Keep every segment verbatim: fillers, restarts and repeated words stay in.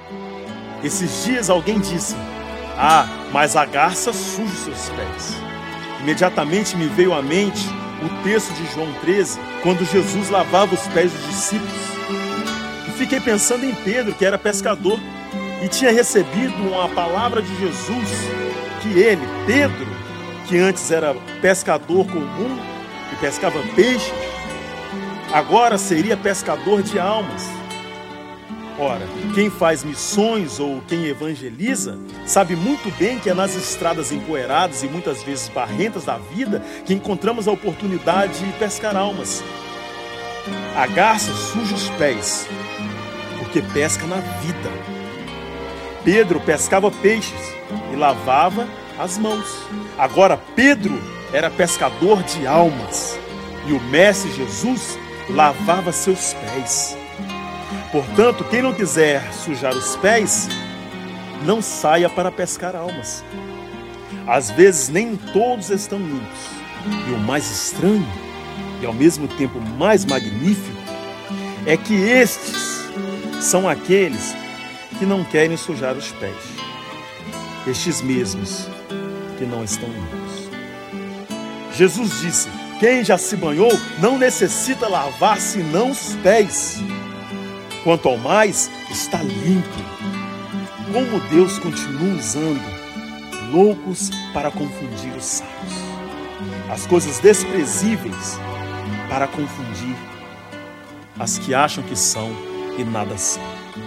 Esses dias alguém disse: ah, mas a garça suja os seus pés. Imediatamente me veio à mente o texto de João treze, quando Jesus lavava os pés dos discípulos. E fiquei pensando em Pedro, que era pescador, e tinha recebido uma palavra de Jesus, que ele, Pedro, que antes era pescador comum e pescava peixe, agora seria pescador de almas. Ora, quem faz missões ou quem evangeliza sabe muito bem que é nas estradas empoeiradas e muitas vezes barrentas da vida que encontramos a oportunidade de pescar almas. A garça suja os pés, porque pesca na vida. Pedro pescava peixes e lavava as mãos. Agora Pedro era pescador de almas e o Mestre Jesus lavava seus pés. Portanto, quem não quiser sujar os pés, não saia para pescar almas. Às vezes nem todos estão limpos. E o mais estranho, e ao mesmo tempo mais magnífico, é que estes são aqueles que não querem sujar os pés. Estes mesmos que não estão limpos. Jesus disse: quem já se banhou não necessita lavar senão os pés. Quanto ao mais, está limpo. Como Deus continua usando loucos para confundir os sábios, as coisas desprezíveis para confundir as que acham que são e nada são.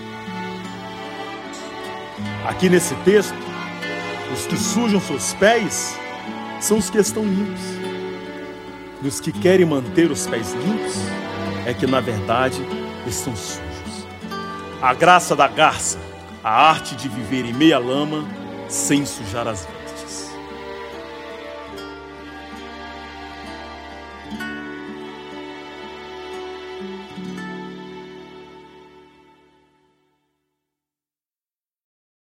Aqui nesse texto, os que sujam seus pés são os que estão limpos. E os que querem manter os pés limpos é que, na verdade, estão sujos. A graça da garça, a arte de viver em meia lama sem sujar as vestes.